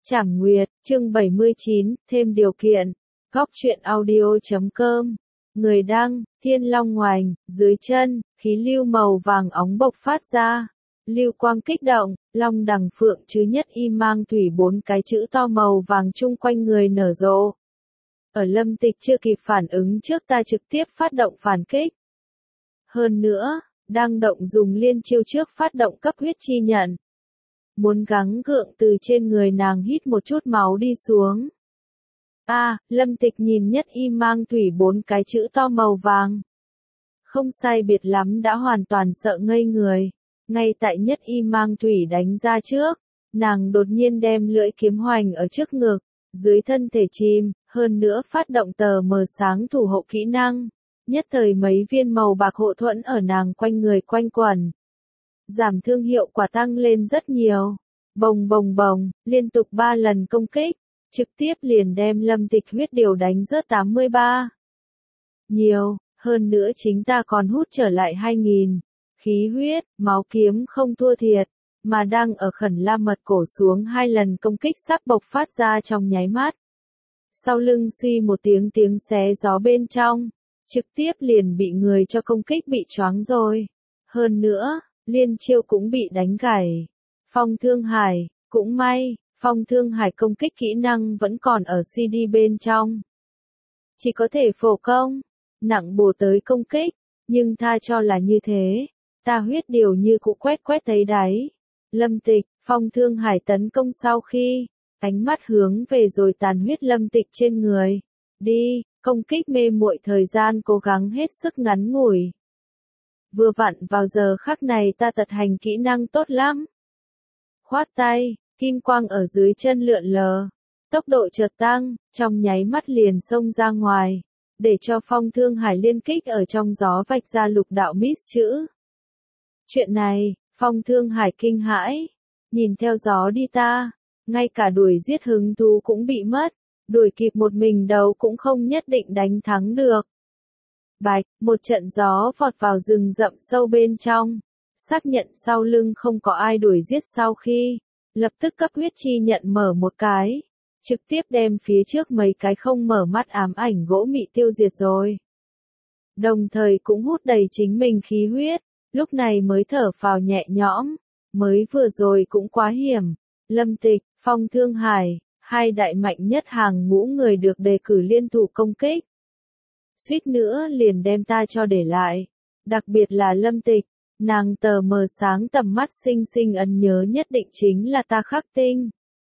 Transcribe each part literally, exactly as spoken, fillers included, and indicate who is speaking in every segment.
Speaker 1: Trảm Nguyệt, chương bảy mươi chín, thêm điều kiện. Góc truyện audio chấm com. Người đăng, Thiên Long Ngoành, dưới chân, khí lưu màu vàng óng bộc phát ra. Lưu quang kích động, long đằng phượng chứ nhất y mang thủy bốn cái chữ to màu vàng chung quanh người nở rộ. Ở Lâm Tịch chưa kịp phản ứng trước ta trực tiếp phát động phản kích. Hơn nữa, đang động dùng liên chiêu trước phát động cấp huyết chi nhận. Muốn gắng gượng từ trên người nàng hít một chút máu đi xuống. A, à, Lâm Tịch nhìn nhất y mang thủy bốn cái chữ to màu vàng. Không sai biệt lắm đã hoàn toàn sợ ngây người. Ngay tại nhất y mang thủy đánh ra trước, nàng đột nhiên đem lưỡi kiếm hoành ở trước ngực, dưới thân thể chìm, hơn nữa phát động tờ mờ sáng thủ hộ kỹ năng. Nhất thời mấy viên màu bạc hộ thuẫn ở nàng quanh người quanh quẩn. Giảm thương hiệu quả tăng lên rất nhiều. Bồng bồng bồng, liên tục ba lần công kích, trực tiếp liền đem Lâm Tịch huyết điều đánh rớt tám mươi ba. Nhiều, hơn nữa chính ta còn hút trở lại hai nghìn. Khí huyết, máu kiếm không thua thiệt, mà đang ở khẩn la mật cổ xuống hai lần công kích sắp bộc phát ra trong nháy mắt. Sau lưng suy một tiếng tiếng xé gió bên trong, trực tiếp liền bị người cho công kích bị choáng rồi. Hơn nữa, liên chiêu cũng bị đánh gãy. Phong Thương Hải, cũng may, Phong Thương Hải công kích kỹ năng vẫn còn ở xê đê bên trong. Chỉ có thể phổ công, nặng bổ tới công kích, nhưng tha cho là như thế, ta huyết điều như cụ quét quét thấy đáy. Lâm Tịch, Phong Thương Hải tấn công sau khi, ánh mắt hướng về rồi tàn huyết Lâm Tịch trên người. Đi, công kích mê muội thời gian cố gắng hết sức ngắn ngủi. Vừa vặn vào giờ khắc này ta tật hành kỹ năng tốt lắm. Khoát tay, kim quang ở dưới chân lượn lờ, tốc độ chợt tăng, trong nháy mắt liền xông ra ngoài, để cho Phong Thương Hải liên kích ở trong gió vạch ra lục đạo miss chữ. Chuyện này, Phong Thương Hải kinh hãi, nhìn theo gió đi ta, ngay cả đuổi giết hứng thú cũng bị mất, đuổi kịp một mình đấu cũng không nhất định đánh thắng được. Bạch, một trận gió vọt vào rừng rậm sâu bên trong, xác nhận sau lưng không có ai đuổi giết sau khi, lập tức cấp huyết chi nhận mở một cái, trực tiếp đem phía trước mấy cái không mở mắt ám ảnh gỗ mị tiêu diệt rồi. Đồng thời cũng hút đầy chính mình khí huyết, lúc này mới thở phào nhẹ nhõm, mới vừa rồi cũng quá hiểm. Lâm Tịch, Phong Thương Hải, hai đại mạnh nhất hàng ngũ người được đề cử liên thủ công kích. Suýt nữa liền đem ta cho để lại, đặc biệt là Lâm Tịch, nàng tờ mờ sáng tầm mắt xinh xinh ấn nhớ nhất định chính là ta khắc tinh.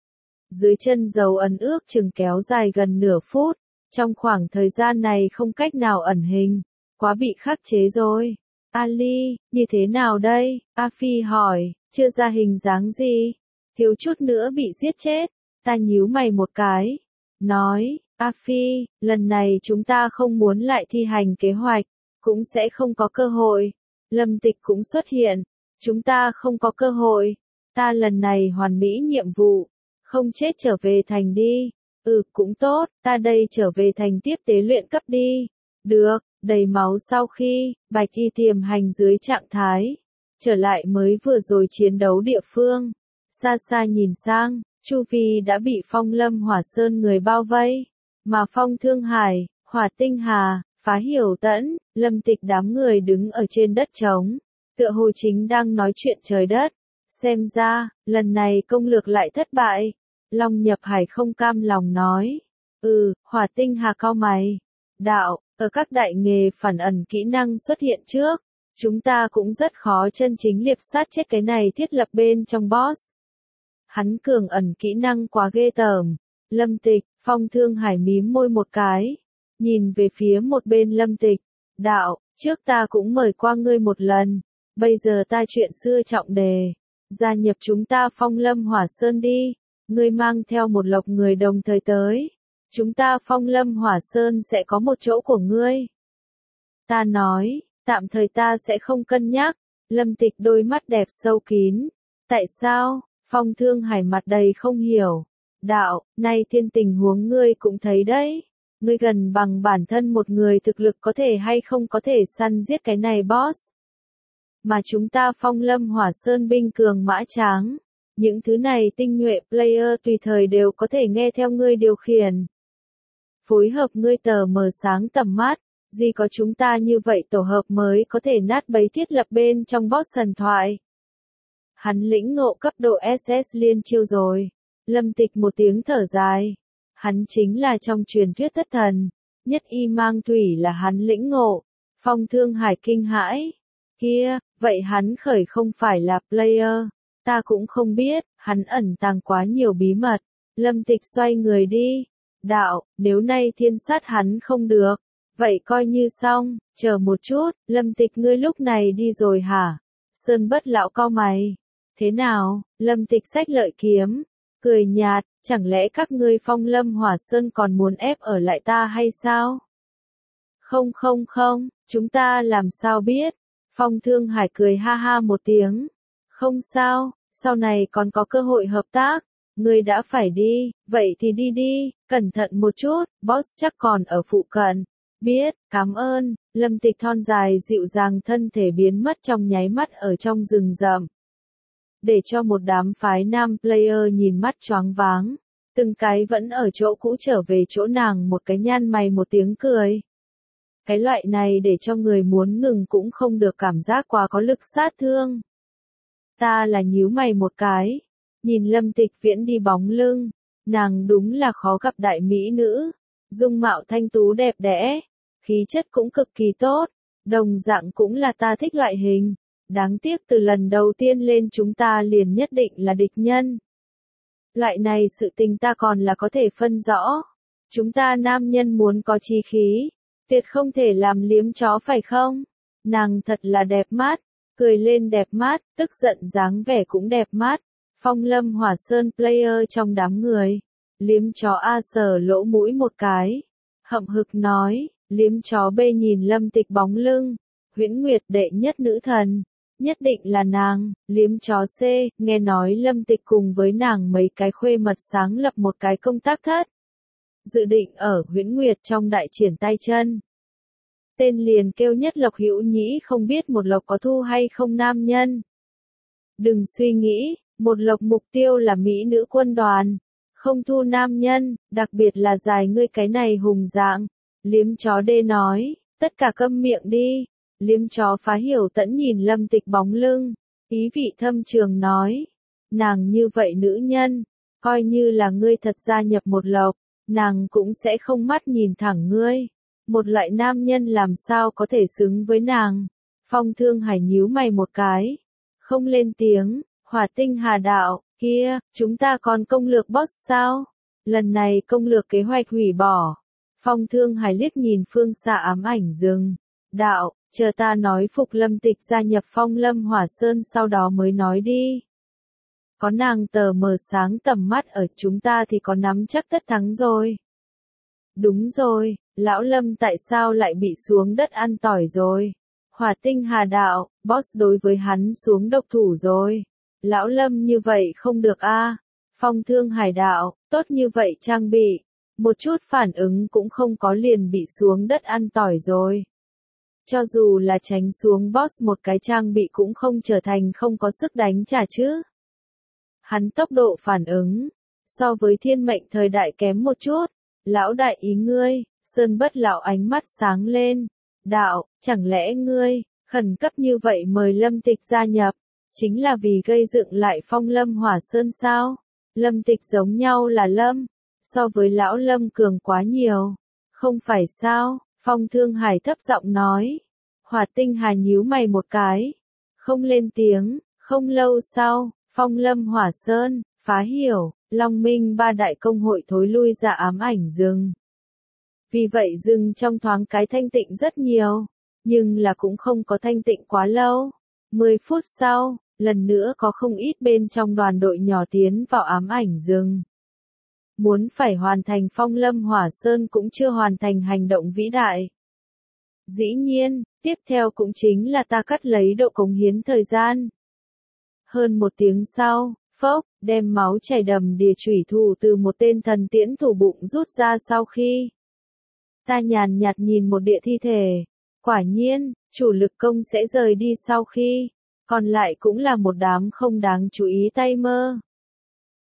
Speaker 1: Dưới chân dấu ấn ước chừng kéo dài gần nửa phút, trong khoảng thời gian này không cách nào ẩn hình, quá bị khắc chế rồi. Ali, như thế nào đây? A Phi hỏi, chưa ra hình dáng gì, thiếu chút nữa bị giết chết, ta nhíu mày một cái, nói, A Phi, lần này chúng ta không muốn lại thi hành kế hoạch, cũng sẽ không có cơ hội. Lâm Tịch cũng xuất hiện, chúng ta không có cơ hội, ta lần này hoàn mỹ nhiệm vụ, không chết trở về thành đi. Ừ, cũng tốt, ta đây trở về thành tiếp tế luyện cấp đi. Được, đầy máu sau khi, Bạch Y tiềm hành dưới trạng thái, trở lại mới vừa rồi chiến đấu địa phương. Xa xa nhìn sang, chu vi đã bị Phong Lâm Hỏa Sơn người bao vây, mà Phong Thương Hải, Hỏa Tinh Hà, Phá Hiểu Tẫn, Lâm Tịch đám người đứng ở trên đất trống, tựa hồ chính đang nói chuyện trời đất. Xem ra, lần này công lược lại thất bại. Long Nhập Hải không cam lòng nói. Ừ, Hỏa Tinh Hà cau mày. Đạo, ở các đại nghề phản ẩn kỹ năng xuất hiện trước, chúng ta cũng rất khó chân chính liệp sát chết cái này thiết lập bên trong boss. Hắn cường ẩn kỹ năng quá ghê tởm. Lâm Tịch, Phong Thương Hải mím môi một cái, nhìn về phía một bên Lâm Tịch. Đạo, trước ta cũng mời qua ngươi một lần, bây giờ ta chuyện xưa trọng đề, gia nhập chúng ta Phong Lâm Hỏa Sơn đi, ngươi mang theo một lộc người đồng thời tới, chúng ta Phong Lâm Hỏa Sơn sẽ có một chỗ của ngươi. Ta nói, tạm thời ta sẽ không cân nhắc. Lâm Tịch đôi mắt đẹp sâu kín. Tại sao? Phong Thương Hải mặt đầy không hiểu. Đạo, nay thiên tình huống ngươi cũng thấy đấy. Ngươi gần bằng bản thân một người thực lực có thể hay không có thể săn giết cái này boss. Mà chúng ta Phong Lâm Hỏa Sơn binh cường mã tráng, Những thứ này tinh nhuệ player tùy thời đều có thể nghe theo ngươi điều khiển. Phối hợp ngươi tờ mờ sáng tầm mắt, duy có chúng ta như vậy tổ hợp mới có thể nát bấy thiết lập bên trong boss thần thoại. Hắn lĩnh ngộ cấp độ ét ét liên chiêu rồi. Lâm Tịch một tiếng thở dài. Hắn chính là trong truyền thuyết thất thần. Nhất y mang thủy là hắn lĩnh ngộ. Phong Thương Hải kinh hãi. Kia, vậy hắn khởi không phải là player. Ta cũng không biết, hắn ẩn tàng quá nhiều bí mật. Lâm Tịch xoay người đi. Đạo, nếu nay thiên sát hắn không được. Vậy coi như xong, chờ một chút, Lâm Tịch ngươi lúc này đi rồi hả? Sơn Bất lão cau mày. Thế nào, Lâm Tịch xách lợi kiếm. Cười nhạt, chẳng lẽ các ngươi Phong Lâm Hỏa Sơn còn muốn ép ở lại ta hay sao? Không không không, chúng ta làm sao biết? Phong Thương Hải cười ha ha một tiếng. Không sao, sau này còn có cơ hội hợp tác. Ngươi đã phải đi, vậy thì đi đi, cẩn thận một chút, boss chắc còn ở phụ cận. Biết, cảm ơn, Lâm Tịch thon dài dịu dàng thân thể biến mất trong nháy mắt ở trong rừng rậm. Để cho một đám phái nam player nhìn mắt choáng váng. Từng cái vẫn ở chỗ cũ trở về chỗ nàng một cái nhăn mày một tiếng cười. Cái loại này để cho người muốn ngừng cũng không được cảm giác quá có lực sát thương. Ta là nhíu mày một cái. Nhìn Lâm Tịch Viễn đi bóng lưng. Nàng đúng là khó gặp đại mỹ nữ. Dung mạo thanh tú đẹp đẽ. Khí chất cũng cực kỳ tốt. Đồng dạng cũng là ta thích loại hình. Đáng tiếc từ lần đầu tiên lên chúng ta liền nhất định là địch nhân. Loại này sự tình ta còn là có thể phân rõ. Chúng ta nam nhân muốn có chí khí. Tuyệt không thể làm liếm chó phải không? Nàng thật là đẹp mắt. Cười lên đẹp mắt, tức giận dáng vẻ cũng đẹp mắt. Phong Lâm Hỏa Sơn player trong đám người. Liếm chó A sờ lỗ mũi một cái. Hậm hực nói, liếm chó B nhìn Lâm Tịch bóng lưng. Huyễn Nguyệt đệ nhất nữ thần. Nhất định là nàng, liếm chó C, nghe nói Lâm Tịch cùng với nàng mấy cái khuê mật sáng lập một cái công tác thất. Dự định ở Huyễn Nguyệt trong đại triển tay chân. Tên liền kêu Nhất Lộc Hữu Nhĩ không biết một lộc có thu hay không nam nhân. Đừng suy nghĩ, một lộc mục tiêu là mỹ nữ quân đoàn. Không thu nam nhân, đặc biệt là dài ngươi cái này hùng dạng. Liếm chó D nói, tất cả câm miệng đi. Liếm chó Phá Hiểu Tẫn nhìn Lâm Tịch bóng lưng, ý vị thâm trường nói, nàng như vậy nữ nhân, coi như là ngươi thật gia nhập một lộc, nàng cũng sẽ không mắt nhìn thẳng ngươi. Một loại nam nhân làm sao có thể xứng với nàng? Phong Thương Hải nhíu mày một cái, không lên tiếng. Hỏa Tinh Hà đạo, kia, chúng ta còn công lược boss sao? Lần này công lược kế hoạch hủy bỏ. Phong Thương Hải liếc nhìn phương xa ám ảnh rừng, đạo, chờ ta nói phục Lâm Tịch gia nhập Phong Lâm Hỏa Sơn sau đó mới nói đi. Có nàng tờ mờ sáng tầm mắt ở chúng ta thì có nắm chắc tất thắng rồi. Đúng rồi, lão Lâm tại sao lại bị xuống đất ăn tỏi rồi? Hỏa Tinh Hà đạo, boss đối với hắn xuống độc thủ rồi. Lão Lâm như vậy không được a. Phong Thương Hải đạo, tốt như vậy trang bị. Một chút phản ứng cũng không có liền bị xuống đất ăn tỏi rồi. Cho dù là tránh xuống boss một cái trang bị cũng không trở thành không có sức đánh trả chứ. Hắn tốc độ phản ứng, so với thiên mệnh thời đại kém một chút. Lão đại ý ngươi, Sơn Bất lão ánh mắt sáng lên. Đạo, chẳng lẽ ngươi, khẩn cấp như vậy mời Lâm Tịch gia nhập, chính là vì gây dựng lại Phong Lâm Hỏa Sơn sao? Lâm Tịch giống nhau là Lâm, so với lão Lâm cường quá nhiều. Không phải sao? Phong Thương Hải thấp giọng nói. Hỏa Tinh Hà nhíu mày một cái. Không lên tiếng, không lâu sau, Phong Lâm Hỏa Sơn, Phá Hiểu, Long Minh ba đại công hội thối lui ra ám ảnh rừng. Vì vậy rừng trong thoáng cái thanh tịnh rất nhiều, nhưng là cũng không có thanh tịnh quá lâu. Mười phút sau, lần nữa có không ít bên trong đoàn đội nhỏ tiến vào ám ảnh rừng. Muốn phải hoàn thành Phong Lâm Hỏa Sơn cũng chưa hoàn thành hành động vĩ đại. Dĩ nhiên, tiếp theo cũng chính là ta cắt lấy độ cống hiến thời gian. Hơn một tiếng sau, phốc, đem máu chảy đầm đìa chủy thủ từ một tên thần tiễn thủ bụng rút ra sau khi. Ta nhàn nhạt nhìn một địa thi thể. Quả nhiên, chủ lực công sẽ rời đi sau khi. Còn lại cũng là một đám không đáng chú ý tay mơ.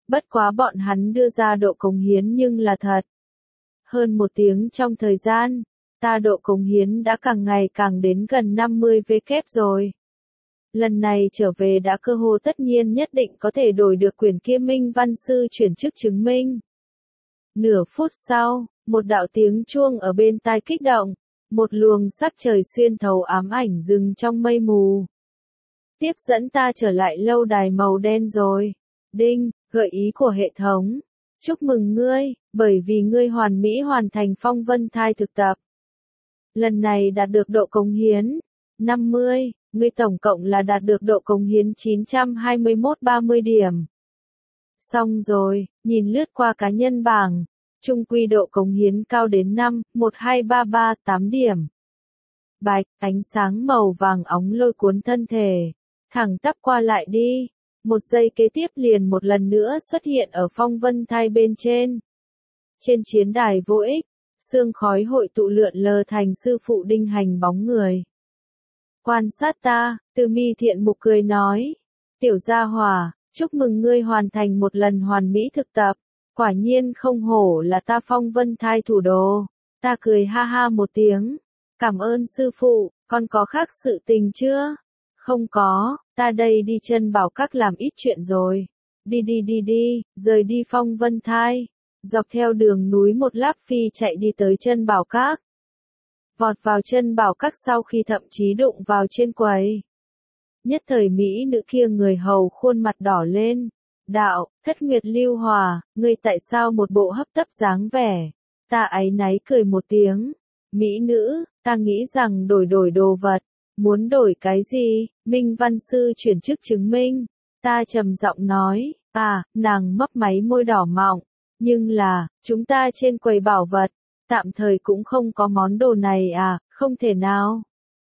Speaker 1: Bất quá bọn hắn đưa ra độ cống hiến nhưng là thật. Hơn một tiếng trong thời gian, ta độ cống hiến đã càng ngày càng đến gần năm mươi vê kép rồi. Lần này trở về đã cơ hồ tất nhiên nhất định có thể đổi được quyển kia Minh Văn Sư chuyển chức chứng minh. Nửa phút sau, một đạo tiếng chuông ở bên tai kích động, một luồng sắc trời xuyên thấu ám ảnh dừng trong mây mù. Tiếp dẫn ta trở lại lâu đài màu đen rồi. Đinh, gợi ý của hệ thống. Chúc mừng ngươi, bởi vì ngươi hoàn mỹ hoàn thành phong vân thai thực tập. Lần này đạt được độ cống hiến năm mươi, ngươi tổng cộng là đạt được độ cống hiến chín trăm hai mươi mốt ba mươi điểm. Xong rồi, nhìn lướt qua cá nhân bảng, trung quy độ cống hiến cao đến năm, một hai ba ba tám điểm. Bạch, ánh sáng màu vàng óng lôi cuốn thân thể, thẳng tắp qua lại đi. Một giây kế tiếp liền một lần nữa xuất hiện ở phong vân thai bên trên. Trên chiến đài vô ích, sương khói hội tụ lượn lờ thành sư phụ Đinh Hành bóng người. Quan sát ta, Từ Mi thiện mục cười nói. Tiểu gia hỏa, chúc mừng ngươi hoàn thành một lần hoàn mỹ thực tập. Quả nhiên không hổ là ta phong vân thai thủ đồ. Ta cười ha ha một tiếng. Cảm ơn sư phụ, con có khác sự tình chưa? Không có, ta đây đi chân bảo các làm ít chuyện rồi. Đi đi đi đi, rời đi phong vân thai. Dọc theo đường núi một lát phi chạy đi tới chân bảo các. Vọt vào chân bảo các sau khi thậm chí đụng vào trên quầy. Nhất thời Mỹ nữ kia người hầu khuôn mặt đỏ lên. Đạo, Thất Nguyệt Lưu Hòa, ngươi tại sao một bộ hấp tấp dáng vẻ? Ta áy náy cười một tiếng. Mỹ nữ, ta nghĩ rằng đổi đổi đồ vật. Muốn đổi cái gì? Minh Văn Sư chuyển chức chứng minh. Ta trầm giọng nói, à, nàng mấp máy môi đỏ mọng. Nhưng là, chúng ta trên quầy bảo vật, tạm thời cũng không có món đồ này à, không thể nào.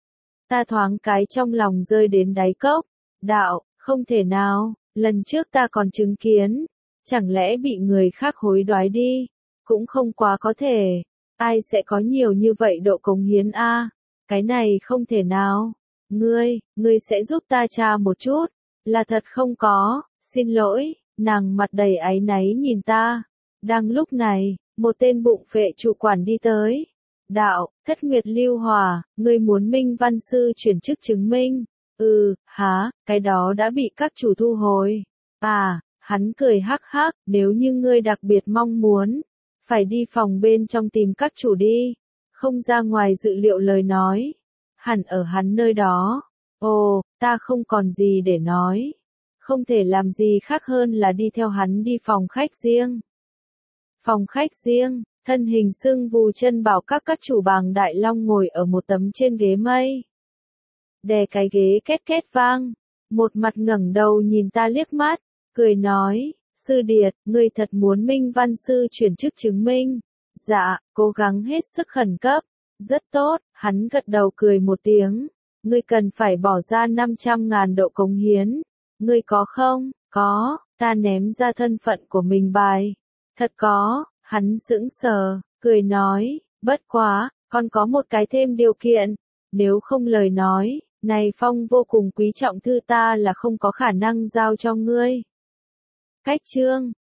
Speaker 1: Ta thoáng cái trong lòng rơi đến đáy cốc. Đạo, không thể nào, lần trước ta còn chứng kiến. Chẳng lẽ bị người khác hối đoái đi? Cũng không quá có thể. Ai sẽ có nhiều như vậy độ cống hiến a? À? Cái này không thể nào. Ngươi, ngươi sẽ giúp ta tra một chút. Là thật không có, xin lỗi, nàng mặt đầy áy náy nhìn ta. Đang lúc này, một tên bụng phệ chủ quản đi tới. Đạo, Thất Nguyệt Lưu Hòa, ngươi muốn Minh Văn Sư chuyển chức chứng minh. Ừ, hả, cái đó đã bị các chủ thu hồi. À, hắn cười hắc hắc, nếu như ngươi đặc biệt mong muốn, phải đi phòng bên trong tìm các chủ đi. Không ra ngoài dự liệu lời nói. Hẳn ở hắn nơi đó. Ồ, ta không còn gì để nói. Không thể làm gì khác hơn là đi theo hắn đi phòng khách riêng. Phòng khách riêng, thân hình sưng vù chân bảo các các chủ bàng đại long ngồi ở một tấm trên ghế mây. Đè cái ghế két két vang. Một mặt ngẩng đầu nhìn ta liếc mắt, cười nói, Sư Điệt, ngươi thật muốn Minh Văn Sư chuyển chức chứng minh. Dạ, cố gắng hết sức khẩn cấp. Rất tốt, hắn gật đầu cười một tiếng. Ngươi cần phải bỏ ra năm trăm ngàn độ cống hiến. Ngươi có không? Có, ta ném ra thân phận của mình bài. Thật có, hắn sững sờ, cười nói, bất quá, còn có một cái thêm điều kiện. Nếu không lời nói, này phong vô cùng quý trọng thư ta là không có khả năng giao cho ngươi. Cách chương